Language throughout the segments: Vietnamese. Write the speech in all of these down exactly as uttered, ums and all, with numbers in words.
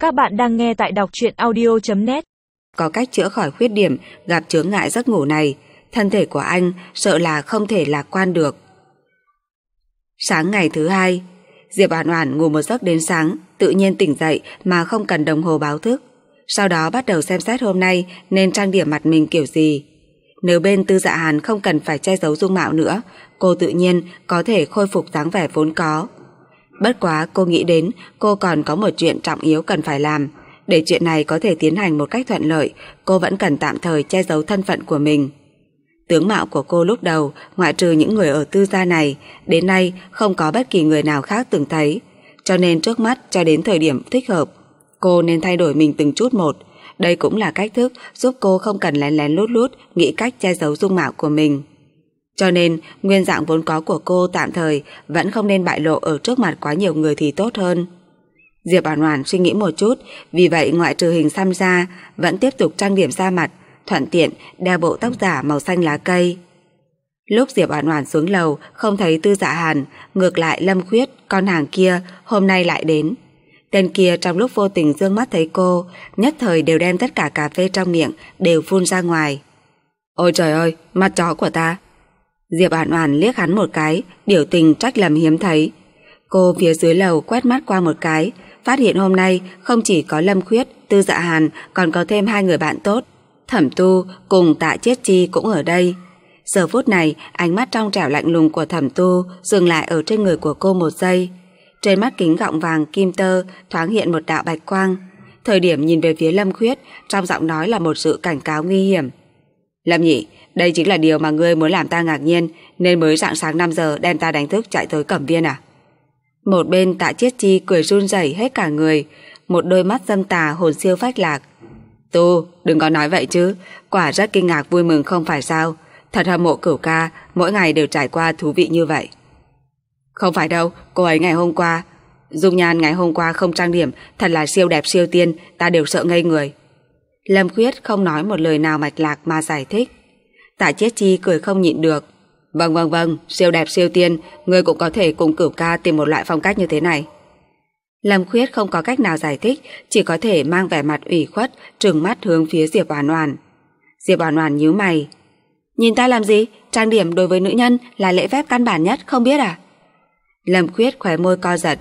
Các bạn đang nghe tại đọc truyện audio chấm net. Có cách chữa khỏi khuyết điểm gặp chướng ngại giấc ngủ này, thân thể của anh sợ là không thể lạc quan được. Sáng ngày thứ hai, Diệp Oản Oản ngủ một giấc đến sáng, tự nhiên tỉnh dậy mà không cần đồng hồ báo thức. Sau đó bắt đầu xem xét hôm nay nên trang điểm mặt mình kiểu gì. Nếu bên Tư Dạ Hàn không cần phải che giấu dung mạo nữa, cô tự nhiên có thể khôi phục dáng vẻ vốn có. Bất quá cô nghĩ đến cô còn có một chuyện trọng yếu cần phải làm. Để chuyện này có thể tiến hành một cách thuận lợi, cô vẫn cần tạm thời che giấu thân phận của mình. Tướng mạo của cô lúc đầu, ngoại trừ những người ở Tư gia này, đến nay không có bất kỳ người nào khác từng thấy. Cho nên trước mắt cho đến thời điểm thích hợp, cô nên thay đổi mình từng chút một. Đây cũng là cách thức giúp cô không cần lén lén lút lút nghĩ cách che giấu dung mạo của mình. Cho nên nguyên dạng vốn có của cô tạm thời vẫn không nên bại lộ ở trước mặt quá nhiều người thì tốt hơn. Diệp Oản Oản suy nghĩ một chút, vì vậy ngoại trừ hình xăm ra, vẫn tiếp tục trang điểm da mặt, thuận tiện đeo bộ tóc giả màu xanh lá cây. Lúc Diệp Oản Oản xuống lầu không thấy Tư Dạ Hàn, ngược lại Lâm Khuyết, con hàng kia hôm nay lại đến. Tên kia trong lúc vô tình dương mắt thấy cô, nhất thời đều đem tất cả cà phê trong miệng đều phun ra ngoài. Ôi trời ơi, mắt chó của ta! Diệp Oản Oản liếc hắn một cái, biểu tình trách lầm hiếm thấy. Cô phía dưới lầu quét mắt qua một cái, phát hiện hôm nay không chỉ có Lâm Khuyết, Tư Dạ Hàn, còn có thêm hai người bạn tốt, Thẩm Tu cùng Tạ Chiết Chi cũng ở đây. Giờ phút này, ánh mắt trong trẻo lạnh lùng của Thẩm Tu dừng lại ở trên người của cô một giây. Trên mắt kính gọng vàng kim tơ thoáng hiện một đạo bạch quang. Thời điểm nhìn về phía Lâm Khuyết, trong giọng nói là một sự cảnh cáo nguy hiểm. Lâm nhị, đây chính là điều mà ngươi muốn làm ta ngạc nhiên, nên mới rạng sáng năm giờ đem ta đánh thức chạy tới Cẩm Viên à? Một bên Tạ Chiết Chi cười run rẩy hết cả người, một đôi mắt dâm tà hồn siêu phách lạc. Tu, đừng có nói vậy chứ, quả rất kinh ngạc vui mừng không phải sao? Thật hâm mộ Cửu ca, mỗi ngày đều trải qua thú vị như vậy. Không phải đâu, cô ấy ngày hôm qua, dung nhan ngày hôm qua không trang điểm, thật là siêu đẹp siêu tiên, ta đều sợ ngây người. Lâm Khuyết không nói một lời nào mạch lạc mà giải thích. Tạ Chiết Chi cười không nhịn được. Vâng vâng vâng, siêu đẹp siêu tiên, ngươi cũng có thể cùng Cửu ca tìm một loại phong cách như thế này. Lâm Khuyết không có cách nào giải thích, chỉ có thể mang vẻ mặt ủy khuất, trừng mắt hướng phía Diệp Oản Oản. Diệp Oản Oản nhíu mày. Nhìn ta làm gì? Trang điểm đối với nữ nhân là lễ phép căn bản nhất, không biết à? Lâm Khuyết khóe môi co giật.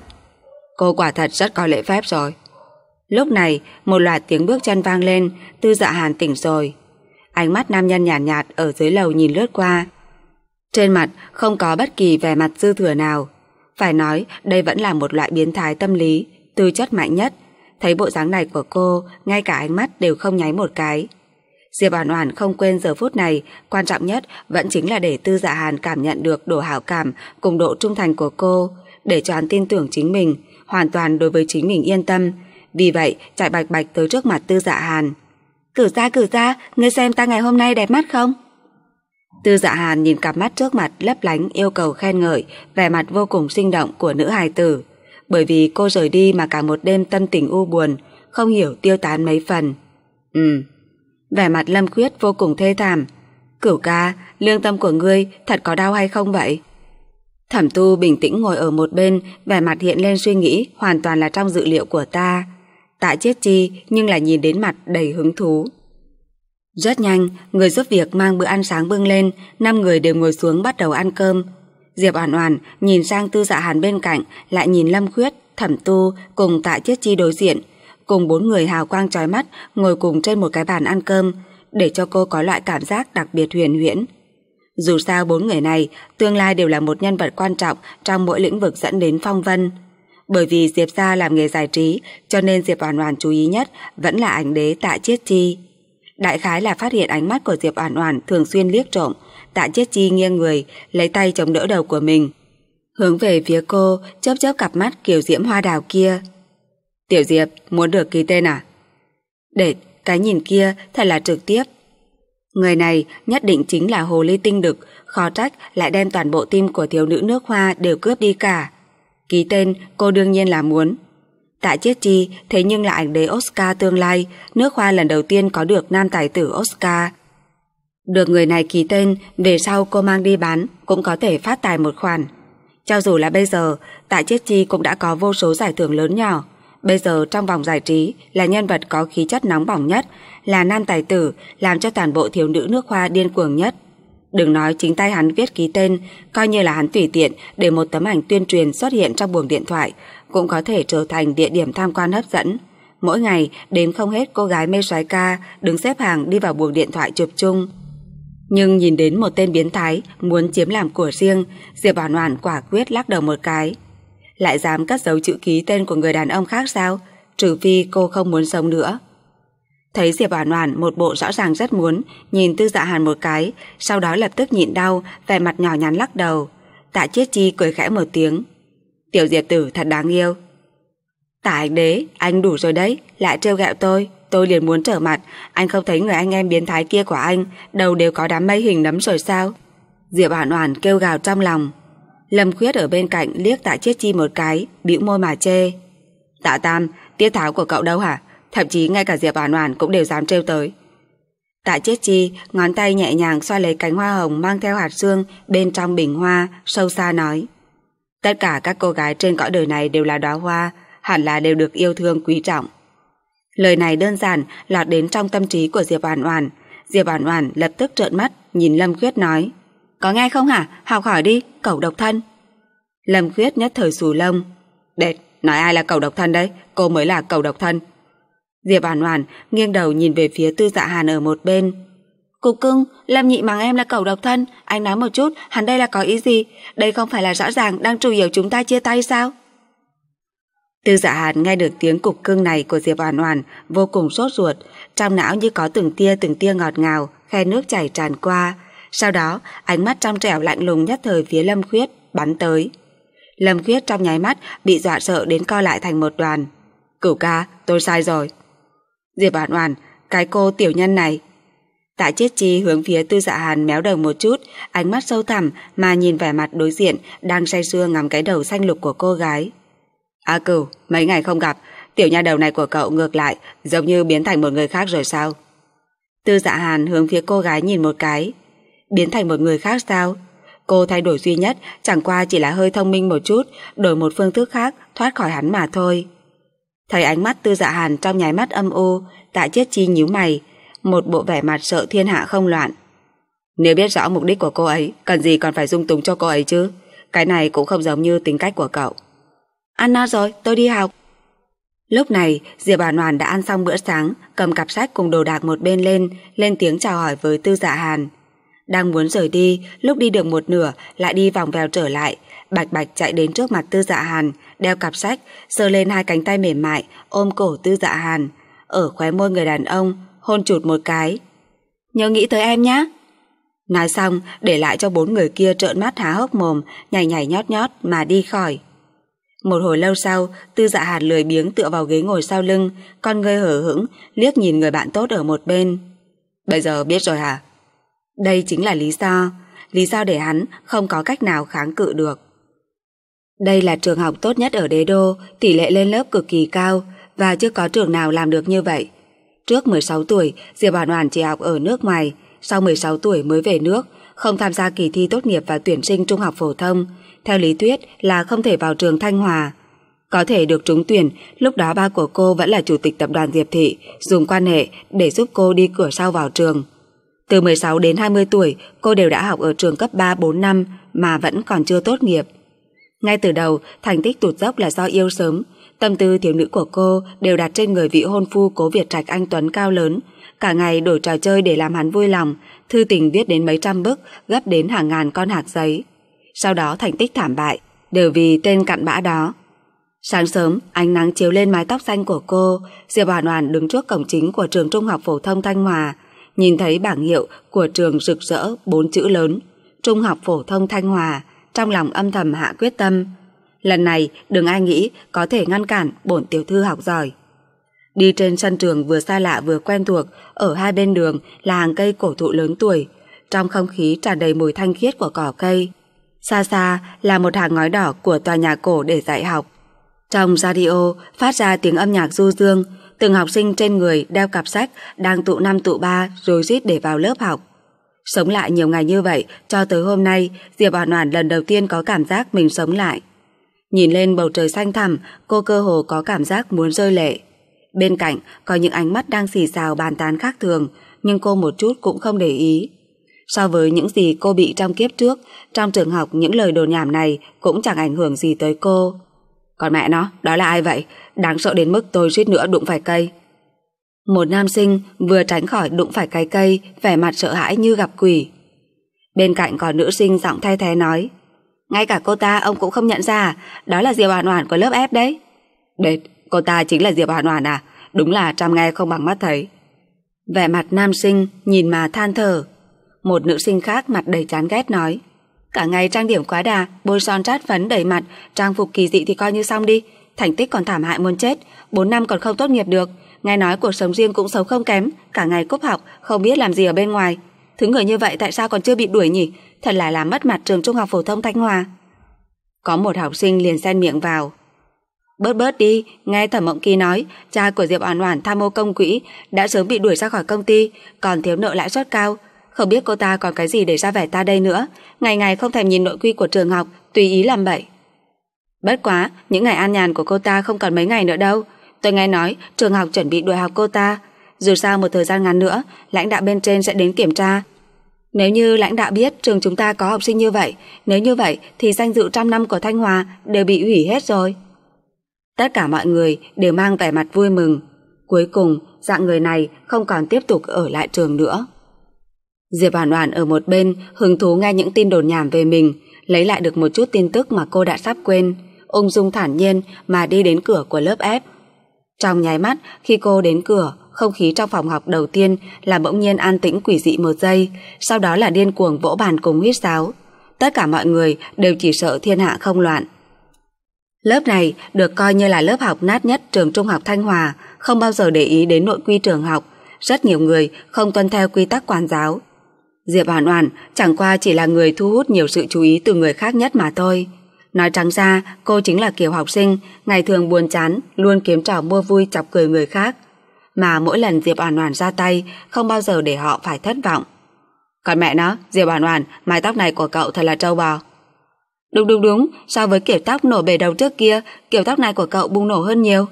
Cô quả thật rất có lễ phép rồi. Lúc này, một loạt tiếng bước chân vang lên, Tư Dạ Hàn tỉnh rồi. Ánh mắt nam nhân nhàn nhạt, nhạt ở dưới lầu nhìn lướt qua. Trên mặt không có bất kỳ vẻ mặt dư thừa nào. Phải nói, đây vẫn là một loại biến thái tâm lý, tư chất mạnh nhất. Thấy bộ dáng này của cô, ngay cả ánh mắt đều không nháy một cái. Diệp Oản Oản không quên giờ phút này, quan trọng nhất vẫn chính là để Tư Dạ Hàn cảm nhận được độ hảo cảm cùng độ trung thành của cô, để cho hắn tin tưởng chính mình, hoàn toàn đối với chính mình yên tâm. Vì vậy, chạy bạch bạch tới trước mặt Tư Dạ Hàn. Cử ra, cử ra, ngươi xem ta ngày hôm nay đẹp mắt không? Tư Dạ Hàn nhìn cặp mắt trước mặt lấp lánh yêu cầu khen ngợi, vẻ mặt vô cùng sinh động của nữ hài tử. Bởi vì cô rời đi mà cả một đêm tâm tình u buồn, không hiểu tiêu tán mấy phần. Ừ. Vẻ mặt Lâm Khuyết vô cùng thê thảm. Cửu ca, lương tâm của ngươi thật có đau hay không vậy? Thẩm Tu bình tĩnh ngồi ở một bên, vẻ mặt hiện lên suy nghĩ hoàn toàn là trong dự liệu của ta. Tạ Chiết Chi nhưng là nhìn đến mặt đầy hứng thú. Rất nhanh, người giúp việc mang bữa ăn sáng bưng lên, năm người đều ngồi xuống bắt đầu ăn cơm. Diệp Oản Oản nhìn sang Tư Dạ Hàn bên cạnh, lại nhìn Lâm Khuyết, Thẩm Tu cùng Tạ Chiết Chi đối diện, cùng bốn người hào quang chói mắt ngồi cùng trên một cái bàn ăn cơm, để cho cô có loại cảm giác đặc biệt huyền huyễn. Dù sao bốn người này tương lai đều là một nhân vật quan trọng trong mỗi lĩnh vực dẫn đến phong vân. Bởi vì Diệp gia làm nghề giải trí, cho nên Diệp Oản Oản chú ý nhất vẫn là ảnh đế Tạ Chiết Chi. Đại khái là phát hiện ánh mắt của Diệp Oản Oản thường xuyên liếc trộm, Tạ Chiết Chi nghiêng người, lấy tay chống đỡ đầu của mình, hướng về phía cô, chớp chớp cặp mắt kiều diễm hoa đào kia. Tiểu Diệp, muốn được ký tên à? Để, cái nhìn kia thật là trực tiếp. Người này nhất định chính là hồ ly tinh đực, khó trách lại đem toàn bộ tim của thiếu nữ nước Hoa đều cướp đi cả. Ký tên cô đương nhiên là muốn. Tạ Chiết Chi thế nhưng là ảnh đế Oscar tương lai, nước Hoa lần đầu tiên có được nam tài tử Oscar. Được người này ký tên, về sau cô mang đi bán cũng có thể phát tài một khoản. Cho dù là bây giờ, Tạ Chiết Chi cũng đã có vô số giải thưởng lớn nhỏ, bây giờ trong vòng giải trí là nhân vật có khí chất nóng bỏng nhất, là nam tài tử, làm cho toàn bộ thiếu nữ nước Hoa điên cuồng nhất. Đừng nói chính tay hắn viết ký tên, coi như là hắn tùy tiện để một tấm ảnh tuyên truyền xuất hiện trong buồng điện thoại, cũng có thể trở thành địa điểm tham quan hấp dẫn. Mỗi ngày đếm không hết cô gái mê soái ca đứng xếp hàng đi vào buồng điện thoại chụp chung. Nhưng nhìn đến một tên biến thái muốn chiếm làm của riêng, Diệp Oản Oản quả quyết lắc đầu một cái. Lại dám cất giấu chữ ký tên của người đàn ông khác sao? Trừ phi cô không muốn sống nữa. Thấy Diệp Oản Oản một bộ rõ ràng rất muốn, nhìn Tư Dạ Hàn một cái, sau đó lập tức nhịn đau, vẻ mặt nhỏ nhắn lắc đầu. Tạ Chiết Chi cười khẽ một tiếng. Tiểu Diệp tử thật đáng yêu. Tạ Anh Đế, anh đủ rồi đấy, lại trêu ghẹo tôi, tôi liền muốn trở mặt. Anh không thấy người anh em biến thái kia của anh đầu đều có đám mây hình nấm rồi sao? Diệp Oản Oản kêu gào trong lòng. Lâm Khuyết ở bên cạnh liếc Tạ Chiết Chi một cái, bĩu môi mà chê. Tạ Tam, tiết tháo của cậu đâu hả? Thậm chí ngay cả Diệp Oản Oản cũng đều dám trêu tới. Tạ Chiết Chi ngón tay nhẹ nhàng xoa lấy cánh hoa hồng mang theo hạt sương bên trong bình hoa, sâu xa nói: tất cả các cô gái trên cõi đời này đều là đóa hoa, hẳn là đều được yêu thương quý trọng. Lời này đơn giản lọt đến trong tâm trí của Diệp Oản Oản. Diệp Oản Oản lập tức trợn mắt nhìn Lâm Khuyết nói: có nghe không hả? Học hỏi đi, cẩu độc thân. Lâm Khuyết nhất thời xù lông. Đệt, nói ai là cẩu độc thân đấy? Cô mới là cẩu độc thân. Diệp Oản Oản nghiêng đầu nhìn về phía Tư Dạ Hàn ở một bên. Cục cưng, Lâm nhị mắng em là cẩu độc thân, anh nói một chút, hắn đây là có ý gì? Đây không phải là rõ ràng đang trù hiểu chúng ta chia tay sao? Tư Dạ Hàn nghe được tiếng cục cưng này của Diệp Oản Oản vô cùng sốt ruột, trong não như có từng tia từng tia ngọt ngào, khe nước chảy tràn qua. Sau đó, ánh mắt trong trẻo lạnh lùng nhất thời phía Lâm Khuyết bắn tới. Lâm Khuyết trong nháy mắt bị dọa sợ đến co lại thành một đoàn. Cửu ca, tôi sai rồi. Diệp Oản Oản, cái cô tiểu nhân này. Tạ Chiết Chi hướng phía Tư Dạ Hàn méo đầu một chút, ánh mắt sâu thẳm mà nhìn vẻ mặt đối diện đang say sưa ngắm cái đầu xanh lục của cô gái. A Cửu, mấy ngày không gặp, tiểu nha đầu này của cậu ngược lại giống như biến thành một người khác rồi sao? Tư Dạ Hàn hướng phía cô gái nhìn một cái. Biến thành một người khác sao? Cô thay đổi duy nhất chẳng qua chỉ là hơi thông minh một chút, đổi một phương thức khác thoát khỏi hắn mà thôi. Thấy ánh mắt Tư Dạ Hàn trong nháy mắt âm u, Tạ Chiết Chi nhíu mày, một bộ vẻ mặt sợ thiên hạ không loạn. Nếu biết rõ mục đích của cô ấy, cần gì còn phải dung túng cho cô ấy chứ? Cái này cũng không giống như tính cách của cậu. Ăn no rồi, tôi đi học. Lúc này, Diệp Oản Oản đã ăn xong bữa sáng, cầm cặp sách cùng đồ đạc một bên lên, lên tiếng chào hỏi với Tư Dạ Hàn. Đang muốn rời đi, lúc đi được một nửa lại đi vòng vèo trở lại, bạch bạch chạy đến trước mặt Tư Dạ Hàn, đeo cặp sách, giơ lên hai cánh tay mềm mại, ôm cổ Tư Dạ Hàn, ở khóe môi người đàn ông hôn chụt một cái. Nhớ nghĩ tới em nhé. Nói xong, để lại cho bốn người kia trợn mắt há hốc mồm, nhảy nhảy nhót nhót mà đi khỏi. Một hồi lâu sau, Tư Dạ Hàn lười biếng tựa vào ghế ngồi sau lưng, con ngươi hở hững liếc nhìn người bạn tốt ở một bên. Bây giờ biết rồi hả? Đây chính là lý do, lý do để hắn không có cách nào kháng cự được. Đây là trường học tốt nhất ở Đế Đô, tỷ lệ lên lớp cực kỳ cao và chưa có trường nào làm được như vậy. Trước mười sáu tuổi, Diệp Oản Oản chỉ học ở nước ngoài, sau mười sáu tuổi mới về nước, không tham gia kỳ thi tốt nghiệp và tuyển sinh trung học phổ thông, theo lý thuyết là không thể vào trường Thanh Hòa. Có thể được trúng tuyển, lúc đó ba của cô vẫn là chủ tịch tập đoàn Diệp Thị, dùng quan hệ để giúp cô đi cửa sau vào trường. Từ mười sáu đến hai mươi tuổi, cô đều đã học ở trường cấp ba bốn năm mà vẫn còn chưa tốt nghiệp. Ngay từ đầu, thành tích tụt dốc là do yêu sớm, tâm tư thiếu nữ của cô đều đặt trên người vị hôn phu Cố Việt Trạch anh tuấn cao lớn, cả ngày đổi trò chơi để làm hắn vui lòng, thư tình viết đến mấy trăm bức, gấp đến hàng ngàn con hạt giấy. Sau đó thành tích thảm bại, đều vì tên cặn bã đó. Sáng sớm, ánh nắng chiếu lên mái tóc xanh của cô, Diệp Oản Oản đứng trước cổng chính của trường Trung học phổ thông Thanh Hòa, nhìn thấy bảng hiệu của trường rực rỡ bốn chữ lớn, Trung học phổ thông Thanh Hòa, trong lòng âm thầm hạ quyết tâm. Lần này đừng ai nghĩ có thể ngăn cản bổn tiểu thư học giỏi. Đi trên sân trường vừa xa lạ vừa quen thuộc, ở hai bên đường là hàng cây cổ thụ lớn tuổi, trong không khí tràn đầy mùi thanh khiết của cỏ cây. Xa xa là một hàng ngói đỏ của tòa nhà cổ để dạy học. Trong radio phát ra tiếng âm nhạc du dương, từng học sinh trên người đeo cặp sách đang tụ năm tụ ba rối rít để vào lớp học. Sống lại nhiều ngày như vậy, cho tới hôm nay, Diệp Oản Oản lần đầu tiên có cảm giác mình sống lại. Nhìn lên bầu trời xanh thẳm, cô cơ hồ có cảm giác muốn rơi lệ. Bên cạnh có những ánh mắt đang xì xào bàn tán khác thường, nhưng cô một chút cũng không để ý. So với những gì cô bị trong kiếp trước, trong trường học những lời đồn nhảm này cũng chẳng ảnh hưởng gì tới cô. Còn mẹ nó, đó là ai vậy? Đáng sợ đến mức tôi suýt nữa đụng phải cây. Một nam sinh vừa tránh khỏi đụng phải cái cây, vẻ mặt sợ hãi như gặp quỷ. Bên cạnh có nữ sinh giọng thay thế nói, ngay cả cô ta ông cũng không nhận ra, đó là Diệp Oản Oản của lớp F đấy. Đệt, cô ta chính là Diệp Oản Oản à? Đúng là trăm nghe không bằng mắt thấy. Vẻ mặt nam sinh nhìn mà than thở. Một nữ sinh khác mặt đầy chán ghét nói, cả ngày trang điểm quá đà, bôi son trát phấn đầy mặt, trang phục kỳ dị thì coi như xong đi, thành tích còn thảm hại muốn chết, bốn năm còn không tốt nghiệp được, nghe nói cuộc sống riêng cũng xấu không kém, cả ngày cúp học, không biết làm gì ở bên ngoài. Thứ người như vậy tại sao còn chưa bị đuổi nhỉ? Thật là làm mất mặt trường Trung học phổ thông Thanh Hòa. Có một học sinh liền xen miệng vào, bớt bớt đi, nghe Thẩm Mộng Kỳ nói, cha của Diệp Oản Oản tham ô công quỹ, đã sớm bị đuổi ra khỏi công ty, còn thiếu nợ lãi suất cao. Không biết cô ta còn cái gì để ra vẻ ta đây nữa, ngày ngày không thèm nhìn nội quy của trường học, tùy ý làm bậy. Bất quá, những ngày an nhàn của cô ta không còn mấy ngày nữa đâu. Tôi nghe nói trường học chuẩn bị đuổi học cô ta. Dù sao một thời gian ngắn nữa, lãnh đạo bên trên sẽ đến kiểm tra. Nếu như lãnh đạo biết trường chúng ta có học sinh như vậy, nếu như vậy thì danh dự trăm năm của Thanh Hòa đều bị hủy hết rồi. Tất cả mọi người đều mang vẻ mặt vui mừng. Cuối cùng, dạng người này không còn tiếp tục ở lại trường nữa. Diệp Oản Oản ở một bên hứng thú nghe những tin đồn nhảm về mình, lấy lại được một chút tin tức mà cô đã sắp quên, ung dung thản nhiên mà đi đến cửa của lớp F. Trong nháy mắt khi cô đến cửa, không khí trong phòng học đầu tiên là bỗng nhiên an tĩnh quỷ dị một giây, sau đó là điên cuồng vỗ bàn cùng huýt sáo. Tất cả mọi người đều chỉ sợ thiên hạ không loạn. Lớp này được coi như là lớp học nát nhất trường Trung học Thanh Hòa, không bao giờ để ý đến nội quy trường học, rất nhiều người không tuân theo quy tắc quản giáo. Diệp Oản Oản chẳng qua chỉ là người thu hút nhiều sự chú ý từ người khác nhất mà thôi. Nói trắng ra, cô chính là kiểu học sinh ngày thường buồn chán, luôn kiếm trò mua vui chọc cười người khác, mà mỗi lần Diệp Oản Oản ra tay không bao giờ để họ phải thất vọng. Còn mẹ nó, Diệp Oản Oản, mái tóc này của cậu thật là trâu bò. Đúng đúng đúng, so với kiểu tóc nổ bể đầu trước kia, kiểu tóc này của cậu bùng nổ hơn nhiều.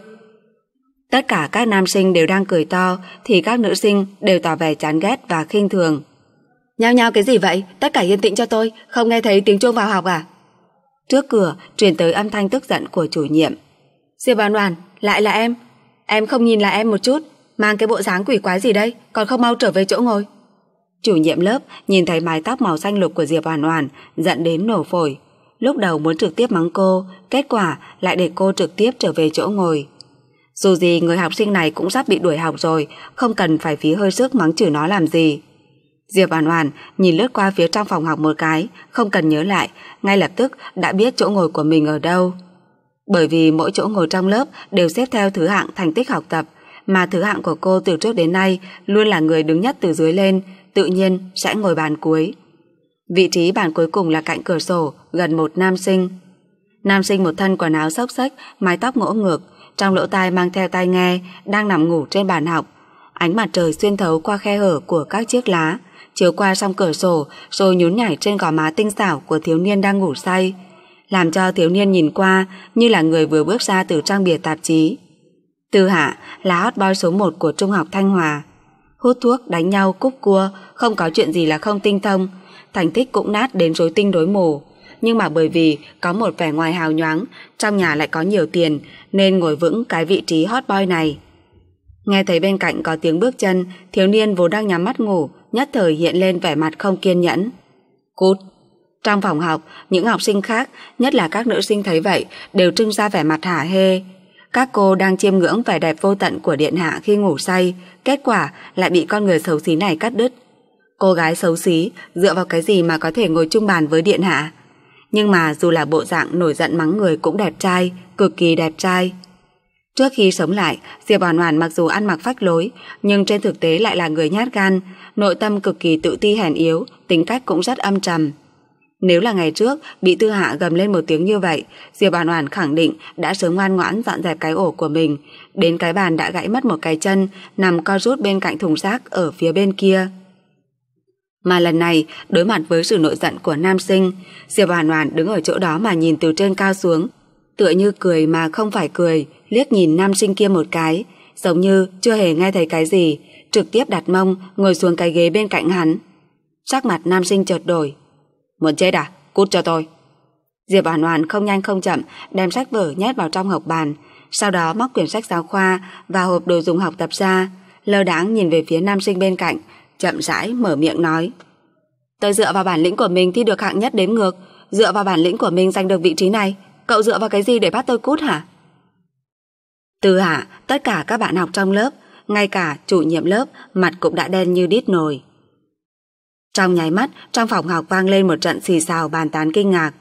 Tất cả các nam sinh đều đang cười to, thì các nữ sinh đều tỏ vẻ chán ghét và khinh thường. Nhao nhao cái gì vậy? Tất cả yên tĩnh cho tôi, không nghe thấy tiếng chuông vào học à? Trước cửa truyền tới âm thanh tức giận của chủ nhiệm. Diệp Oản Oản, lại là em. Em không nhìn là em một chút, mang cái bộ dáng quỷ quái gì đây, còn không mau trở về chỗ ngồi. Chủ nhiệm lớp nhìn thấy mái tóc màu xanh lục của Diệp Oản Oản, giận đến nổ phổi. Lúc đầu muốn trực tiếp mắng cô, kết quả lại để cô trực tiếp trở về chỗ ngồi. Dù gì người học sinh này cũng sắp bị đuổi học rồi, không cần phải phí hơi sức mắng chửi nó làm gì. Diệp Oản Oản nhìn lướt qua phía trong phòng học một cái, không cần nhớ lại, ngay lập tức đã biết chỗ ngồi của mình ở đâu. Bởi vì mỗi chỗ ngồi trong lớp đều xếp theo thứ hạng thành tích học tập, mà thứ hạng của cô từ trước đến nay luôn là người đứng nhất từ dưới lên, tự nhiên sẽ ngồi bàn cuối. Vị trí bàn cuối cùng là cạnh cửa sổ, gần một nam sinh. Nam sinh một thân quần áo xốc xếch, mái tóc ngỗ ngược, trong lỗ tai mang theo tai nghe, đang nằm ngủ trên bàn học. Ánh mặt trời xuyên thấu qua khe hở của các chiếc lá, chiếu qua song cửa sổ rồi nhún nhảy trên gò má tinh xảo của thiếu niên đang ngủ say, làm cho thiếu niên nhìn qua như là người vừa bước ra từ trang bìa tạp chí. Tư Hạ là hot boy số một của Trung học Thanh Hòa. Hút thuốc, đánh nhau, cúp cua, không có chuyện gì là không tinh thông, thành tích cũng nát đến rối tinh rối mù. Nhưng mà bởi vì có một vẻ ngoài hào nhoáng, trong nhà lại có nhiều tiền, nên ngồi vững cái vị trí hot boy này. Nghe thấy bên cạnh có tiếng bước chân, thiếu niên vốn đang nhắm mắt ngủ, nhất thời hiện lên vẻ mặt không kiên nhẫn. Cút! Trong phòng học, những học sinh khác, nhất là các nữ sinh thấy vậy, đều trưng ra vẻ mặt hả hê. Các cô đang chiêm ngưỡng vẻ đẹp vô tận của điện hạ khi ngủ say, kết quả lại bị con người xấu xí này cắt đứt. Cô gái xấu xí dựa vào cái gì mà có thể ngồi chung bàn với điện hạ? Nhưng mà dù là bộ dạng nổi giận mắng người cũng đẹp trai, cực kỳ đẹp trai. Trước khi sống lại, Diệp Oản Oản mặc dù ăn mặc phách lối, nhưng trên thực tế lại là người nhát gan, nội tâm cực kỳ tự ti hèn yếu, tính cách cũng rất âm trầm. Nếu là ngày trước bị Tư Hạ gầm lên một tiếng như vậy, Diệp Oản Oản khẳng định đã sớm ngoan ngoãn dọn dẹp cái ổ của mình, đến cái bàn đã gãy mất một cái chân, nằm co rút bên cạnh thùng rác ở phía bên kia. Mà lần này, đối mặt với sự nổi giận của nam sinh, Diệp Oản Oản đứng ở chỗ đó mà nhìn từ trên cao xuống, tựa như cười mà không phải cười, liếc nhìn nam sinh kia một cái, giống như chưa hề nghe thấy cái gì, trực tiếp đặt mông ngồi xuống cái ghế bên cạnh hắn. Sắc mặt nam sinh chợt đổi. Muốn chết à? Cút cho tôi. Diệp Oản Oản không nhanh không chậm đem sách vở nhét vào trong hộc bàn, sau đó móc quyển sách giáo khoa và hộp đồ dùng học tập ra, lơ đãng nhìn về phía nam sinh bên cạnh, chậm rãi mở miệng nói: Tôi dựa vào bản lĩnh của mình thi được hạng nhất đếm ngược, dựa vào bản lĩnh của mình giành được vị trí này, cậu dựa vào cái gì để bắt tôi cút hả? Từ hạ, tất cả các bạn học trong lớp, ngay cả chủ nhiệm lớp, mặt cũng đã đen như đít nồi. Trong nháy mắt, trong phòng học vang lên một trận xì xào bàn tán kinh ngạc.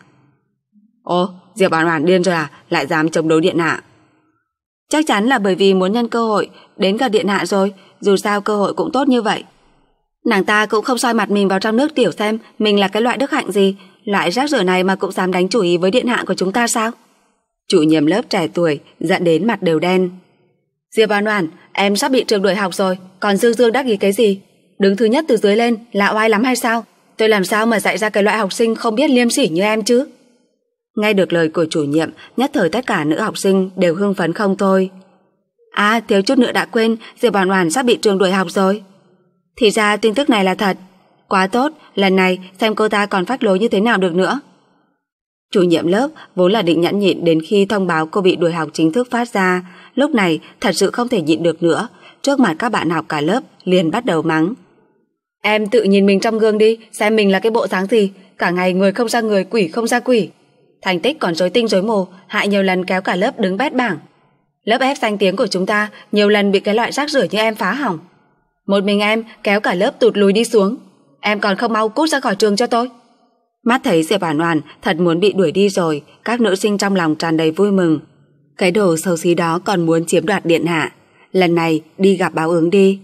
Ồ, Diệp Oản Oản điên rồi à, lại dám chống đối điện hạ. Chắc chắn là bởi vì muốn nhân cơ hội đến gặp điện hạ rồi, dù sao cơ hội cũng tốt như vậy. Nàng ta cũng không soi mặt mình vào trong nước tiểu xem mình là cái loại đức hạnh gì, loại rác rưởi này mà cũng dám đánh chủ ý với điện hạ của chúng ta sao? Chủ nhiệm lớp trẻ tuổi giận đến mặt đều đen. Diệp Oản Oản, em sắp bị trường đuổi học rồi, còn dương dương đắc ý cái gì? Đứng thứ nhất từ dưới lên là oai lắm hay sao? Tôi làm sao mà dạy ra cái loại học sinh không biết liêm sỉ như em chứ? Nghe được lời của chủ nhiệm, nhất thời tất cả nữ học sinh đều hưng phấn không thôi. À, thiếu chút nữa đã quên, Diệp Oản Oản sắp bị trường đuổi học rồi. Thì ra tin tức này là thật. Quá tốt, lần này xem cô ta còn phách lối như thế nào được nữa. Chủ nhiệm lớp vốn là định nhẫn nhịn đến khi thông báo cô bị đuổi học chính thức phát ra, lúc này thật sự không thể nhịn được nữa, trước mặt các bạn học cả lớp liền bắt đầu mắng. Em tự nhìn mình trong gương đi, xem mình là cái bộ dáng gì, cả ngày người không ra người, quỷ không ra quỷ. Thành tích còn rối tinh rối mù, hại nhiều lần kéo cả lớp đứng bét bảng. Lớp ép danh tiếng của chúng ta nhiều lần bị cái loại rác rưởi như em phá hỏng. Một mình em kéo cả lớp tụt lùi đi xuống. Em còn không mau cút ra khỏi trường cho tôi. Mắt thấy Diệp Oản Oản thật muốn bị đuổi đi rồi, các nữ sinh trong lòng tràn đầy vui mừng. Cái đồ xấu xí đó còn muốn chiếm đoạt điện hạ, lần này đi gặp báo ứng đi.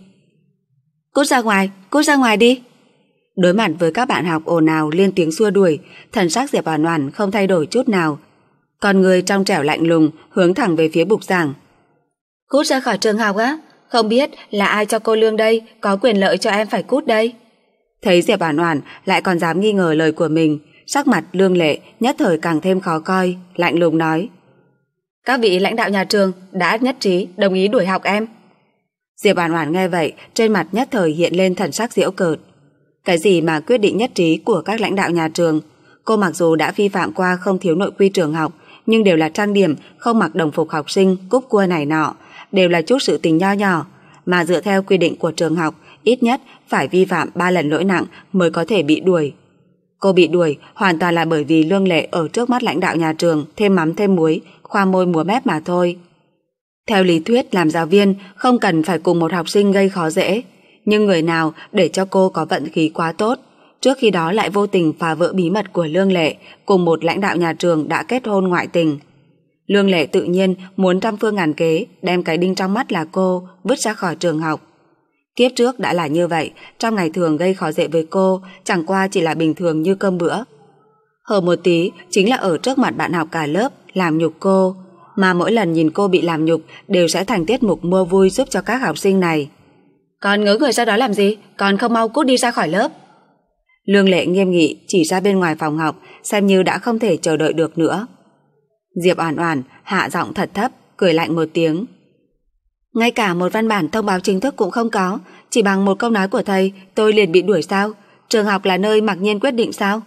Cút ra ngoài, cút ra ngoài đi. Đối mặt với các bạn học ồn ào liên tiếng xua đuổi, thần sắc Diệp Oản Oản không thay đổi chút nào, con người trong trẻo lạnh lùng hướng thẳng về phía bục giảng. Cút ra khỏi trường học á? Không biết là ai cho cô lương đây, có quyền lợi cho em phải cút đây. Thấy Diệp Oản Oản lại còn dám nghi ngờ lời của mình, sắc mặt Lương Lệ nhất thời càng thêm khó coi, lạnh lùng nói: Các vị lãnh đạo nhà trường đã nhất trí đồng ý đuổi học em. Diệp Oản Oản nghe vậy, trên mặt nhất thời hiện lên thần sắc giễu cợt. Cái gì mà quyết định nhất trí của các lãnh đạo nhà trường? Cô mặc dù đã vi phạm qua không thiếu nội quy trường học, nhưng đều là trang điểm, không mặc đồng phục học sinh, cúp cua này nọ, đều là chút sự tình nho nhỏ, mà dựa theo quy định của trường học, ít nhất phải vi phạm ba lần lỗi nặng mới có thể bị đuổi. Cô bị đuổi hoàn toàn là bởi vì Lương Lệ ở trước mắt lãnh đạo nhà trường thêm mắm thêm muối, khoa môi múa mép mà thôi. Theo lý thuyết làm giáo viên không cần phải cùng một học sinh gây khó dễ, nhưng người nào để cho cô có vận khí quá tốt, trước khi đó lại vô tình phá vỡ bí mật của Lương Lệ cùng một lãnh đạo nhà trường đã kết hôn ngoại tình. Lương Lệ tự nhiên muốn trăm phương ngàn kế đem cái đinh trong mắt là cô vứt ra khỏi trường học. Kiếp trước đã là như vậy, trong ngày thường gây khó dễ với cô chẳng qua chỉ là bình thường như cơm bữa. Hở một tí chính là ở trước mặt bạn học cả lớp làm nhục cô, mà mỗi lần nhìn cô bị làm nhục đều sẽ thành tiết mục mua vui giúp cho các học sinh này. Còn ngớ người ra đó làm gì, còn không mau cút đi ra khỏi lớp. Lương Lệ nghiêm nghị chỉ ra bên ngoài phòng học, xem như đã không thể chờ đợi được nữa. Diệp Oản Oản hạ giọng thật thấp, cười lạnh một tiếng. Ngay cả một văn bản thông báo chính thức cũng không có, chỉ bằng một câu nói của thầy tôi liền bị đuổi sao? Trường học là nơi mặc nhiên quyết định sao?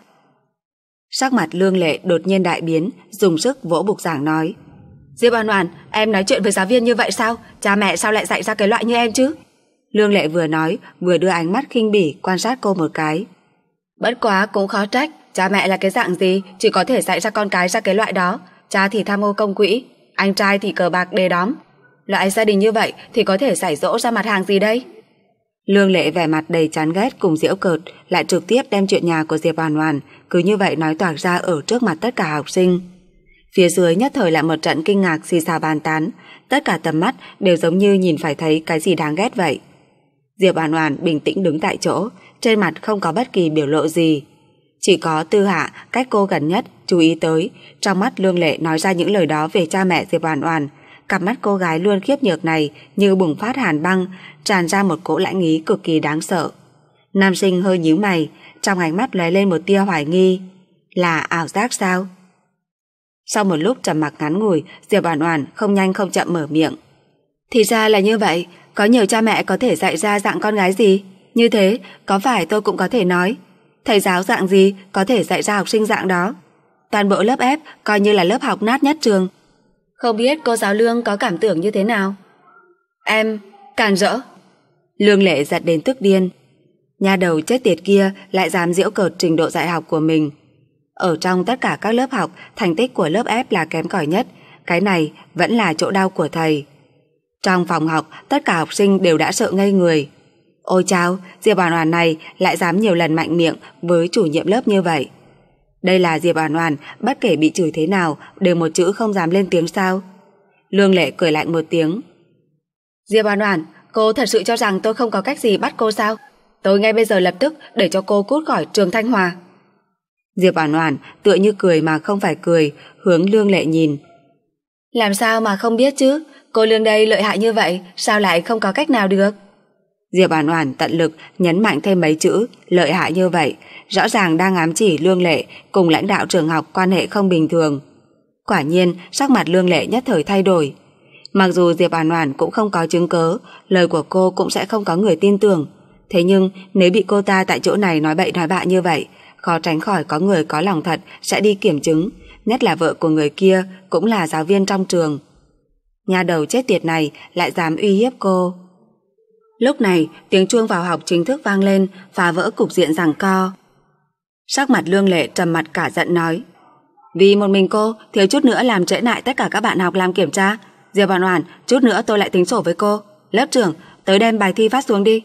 Sắc mặt Lương Lệ đột nhiên đại biến, dùng sức vỗ bục giảng nói: Diệp Oản Oản, em nói chuyện với giáo viên như vậy sao? Cha mẹ sao lại dạy ra cái loại như em chứ? Lương Lệ vừa nói vừa đưa ánh mắt khinh bỉ quan sát cô một cái. Bất quá cũng khó trách, cha mẹ là cái dạng gì chỉ có thể dạy ra con cái ra cái loại đó. Cha thì tham ô công quỹ, anh trai thì cờ bạc đê đóm. Loại gia đình như vậy thì có thể xảy dỗ ra mặt hàng gì đây? Lương Lệ vẻ mặt đầy chán ghét cùng giễu cợt, lại trực tiếp đem chuyện nhà của Diệp Oản Oản cứ như vậy nói toạc ra ở trước mặt tất cả học sinh. Phía dưới nhất thời lại một trận kinh ngạc xì xào bàn tán, tất cả tầm mắt đều giống như nhìn phải thấy cái gì đáng ghét vậy. Diệp Oản Oản bình tĩnh đứng tại chỗ, trên mặt không có bất kỳ biểu lộ gì. Chỉ có Tư Hạ cách cô gần nhất chú ý tới, trong mắt Lương Lệ nói ra những lời đó về cha mẹ Diệp Oản Oản, cặp mắt cô gái luôn khiếp nhược này như bùng phát hàn băng, tràn ra một cỗ lãnh ý cực kỳ đáng sợ. Nam sinh hơi nhíu mày, trong ánh mắt lóe lên một tia hoài nghi, là ảo giác sao? Sau một lúc trầm mặc ngắn ngủi, Diệp Oản Oản không nhanh không chậm mở miệng. Thì ra là như vậy, có nhiều cha mẹ có thể dạy ra dạng con gái gì. Như thế, có phải tôi cũng có thể nói, thầy giáo dạng gì có thể dạy ra học sinh dạng đó. Toàn bộ lớp ép coi như là lớp học nát nhất trường. Không biết cô giáo Lương có cảm tưởng như thế nào? Em, càn rỡ. Lương Lệ giận đến tức điên. Nha đầu chết tiệt kia lại dám giễu cợt trình độ dạy học của mình. Ở trong tất cả các lớp học, thành tích của lớp ép là kém cỏi nhất. Cái này vẫn là chỗ đau của thầy. Trong phòng học, tất cả học sinh đều đã sợ ngây người. Ôi chao, Diệp Oản Oản này lại dám nhiều lần mạnh miệng với chủ nhiệm lớp như vậy. Đây là Diệp Oản Oản, bất kể bị chửi thế nào đều một chữ không dám lên tiếng sao? Lương Lệ cười lạnh một tiếng. Diệp Oản Oản, cô thật sự cho rằng tôi không có cách gì bắt cô sao? Tôi ngay bây giờ lập tức để cho cô cút khỏi trường Thanh Hòa. Diệp Oản Oản tựa như cười mà không phải cười, hướng Lương Lệ nhìn. Làm sao mà không biết chứ? Cô Lương đây lợi hại như vậy, sao lại không có cách nào được? Diệp Oản Oản tận lực nhấn mạnh thêm mấy chữ lợi hại như vậy, rõ ràng đang ám chỉ Lương Lệ cùng lãnh đạo trường học quan hệ không bình thường. Quả nhiên, sắc mặt Lương Lệ nhất thời thay đổi. Mặc dù Diệp Oản Oản cũng không có chứng cớ, lời của cô cũng sẽ không có người tin tưởng. Thế nhưng, nếu bị cô ta tại chỗ này nói bậy nói bạ như vậy, khó tránh khỏi có người có lòng thật sẽ đi kiểm chứng, nhất là vợ của người kia cũng là giáo viên trong trường. Nhà đầu chết tiệt này lại dám uy hiếp cô. Lúc này, tiếng chuông vào học chính thức vang lên, phá vỡ cục diện giằng co. Sắc mặt Lương Lệ trầm mặt cả giận nói: vì một mình cô thiếu chút nữa làm trễ nại tất cả các bạn học làm kiểm tra. Diệp Oản Oản, chút nữa tôi lại tính sổ với cô. Lớp trưởng, tới đem bài thi phát xuống đi.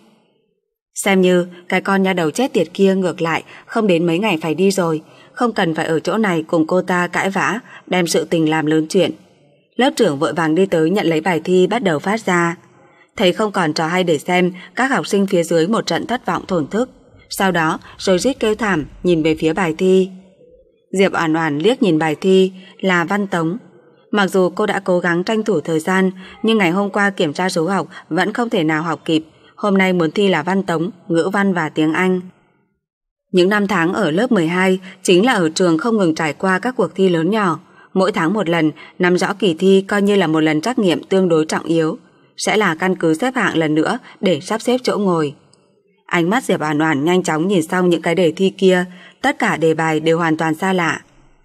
Xem như cái con nha đầu chết tiệt kia ngược lại không đến mấy ngày phải đi rồi, không cần phải ở chỗ này cùng cô ta cãi vã, đem sự tình làm lớn chuyện. Lớp trưởng vội vàng đi tới nhận lấy bài thi bắt đầu phát ra. Thấy không còn trò hay để xem, các học sinh phía dưới một trận thất vọng thổn thức. Sau đó rồi rít kêu thảm nhìn về phía bài thi. Diệp Oản Oản liếc nhìn bài thi là văn tống. Mặc dù cô đã cố gắng tranh thủ thời gian, nhưng ngày hôm qua kiểm tra số học vẫn không thể nào học kịp. Hôm nay muốn thi là văn tống, ngữ văn và tiếng Anh. Những năm tháng ở lớp mười hai chính là ở trường không ngừng trải qua các cuộc thi lớn nhỏ. Mỗi tháng một lần, nắm rõ kỳ thi coi như là một lần trắc nghiệm tương đối trọng yếu, sẽ là căn cứ xếp hạng lần nữa để sắp xếp chỗ ngồi. Ánh mắt Diệp Oản Oản nhanh chóng nhìn xong những cái đề thi kia, tất cả đề bài đều hoàn toàn xa lạ.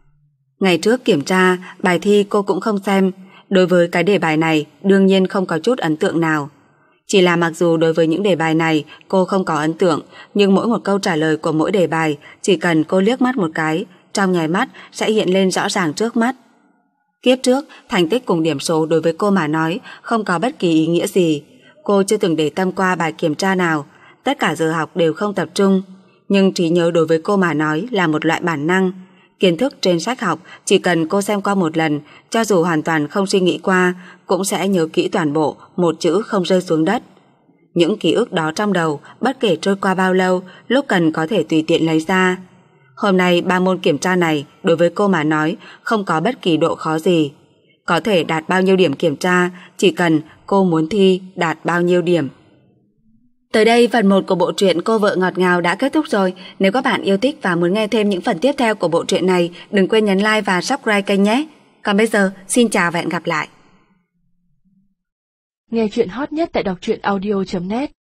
Ngày trước kiểm tra, bài thi cô cũng không xem, đối với cái đề bài này đương nhiên không có chút ấn tượng nào. Chỉ là mặc dù đối với những đề bài này cô không có ấn tượng, nhưng mỗi một câu trả lời của mỗi đề bài chỉ cần cô liếc mắt một cái, trong nháy mắt sẽ hiện lên rõ ràng trước mắt. Kiếp trước, thành tích cùng điểm số đối với cô mà nói không có bất kỳ ý nghĩa gì. Cô chưa từng để tâm qua bài kiểm tra nào, tất cả giờ học đều không tập trung. Nhưng trí nhớ đối với cô mà nói là một loại bản năng. Kiến thức trên sách học chỉ cần cô xem qua một lần, cho dù hoàn toàn không suy nghĩ qua, cũng sẽ nhớ kỹ toàn bộ, một chữ không rơi xuống đất. Những ký ức đó trong đầu, bất kể trôi qua bao lâu, lúc cần có thể tùy tiện lấy ra. Hôm nay ba môn kiểm tra này đối với cô mà nói không có bất kỳ độ khó gì. Có thể đạt bao nhiêu điểm kiểm tra, chỉ cần cô muốn thi đạt bao nhiêu điểm. Tới đây phần một của bộ truyện Cô Vợ Ngọt Ngào đã kết thúc rồi. Nếu các bạn yêu thích và muốn nghe thêm những phần tiếp theo của bộ truyện này, đừng quên nhấn like và subscribe kênh nhé. Còn bây giờ, xin chào và hẹn gặp lại. Nghe truyện hot nhất tại đọc truyện audio chấm net.